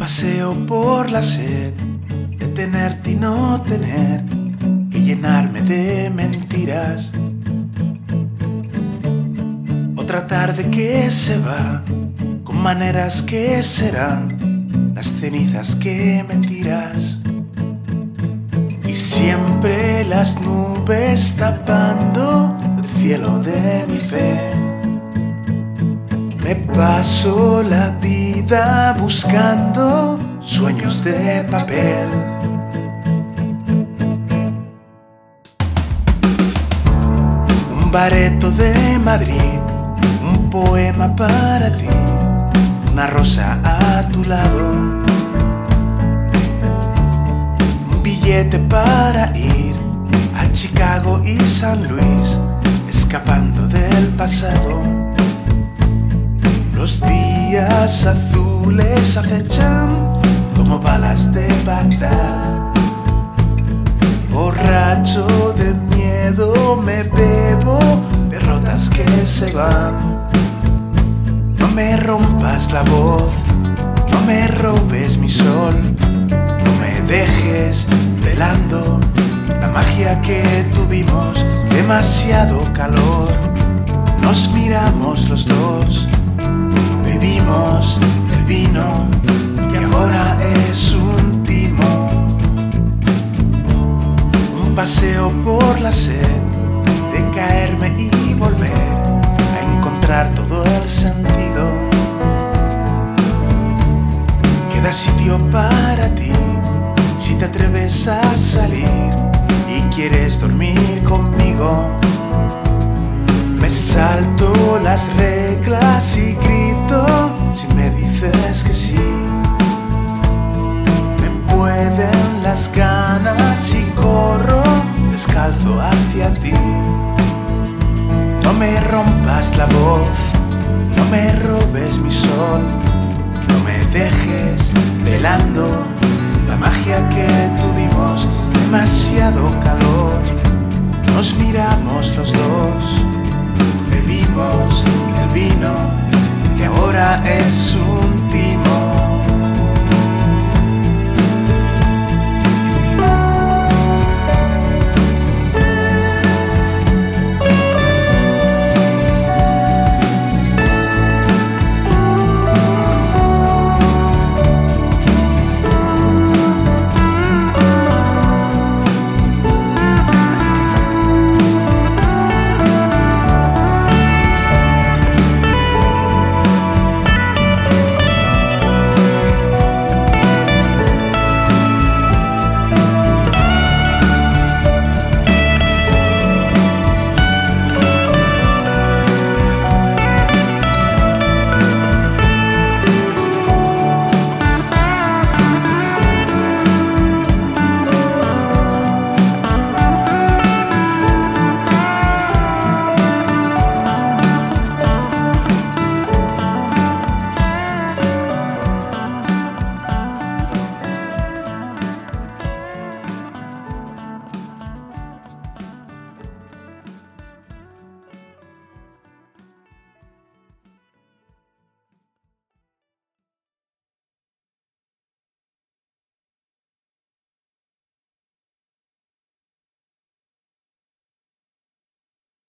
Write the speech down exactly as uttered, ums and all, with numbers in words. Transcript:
paseo por la sed de tenerte y no tener que llenarme de mentiras. Otra tarde que se va con maneras que serán las cenizas que me tiras. Y siempre las nubes tapando el cielo de mi fe. Me paso la vida buscando sueños de papel. Un bareto de Madrid, un poema para ti, una rosa a tu lado, un billete para ir a Chicago y San Luis, escapando del pasado. Los días azules acechan como balas de Bagdad. Borracho de miedo me bebo derrotas que se van. No me rompas la voz, no me robes mi sol, no me dejes velando la magia que tuvimos. Demasiado calor, nos miramos los dos. Bebimos el vino que ahora es un timo. Un paseo por la sed de caerme y volver a encontrar todo el sentido. Queda sitio para ti si te atreves a salir y quieres dormir conmigo. Me salto las reglas y grito si me dices que sí. Me pueden las ganas y corro descalzo hacia ti. No me rompas la voz, no me robes mi sol, no me dejes velando la magia que tuvimos. Demasiado calor, nos miramos los dos.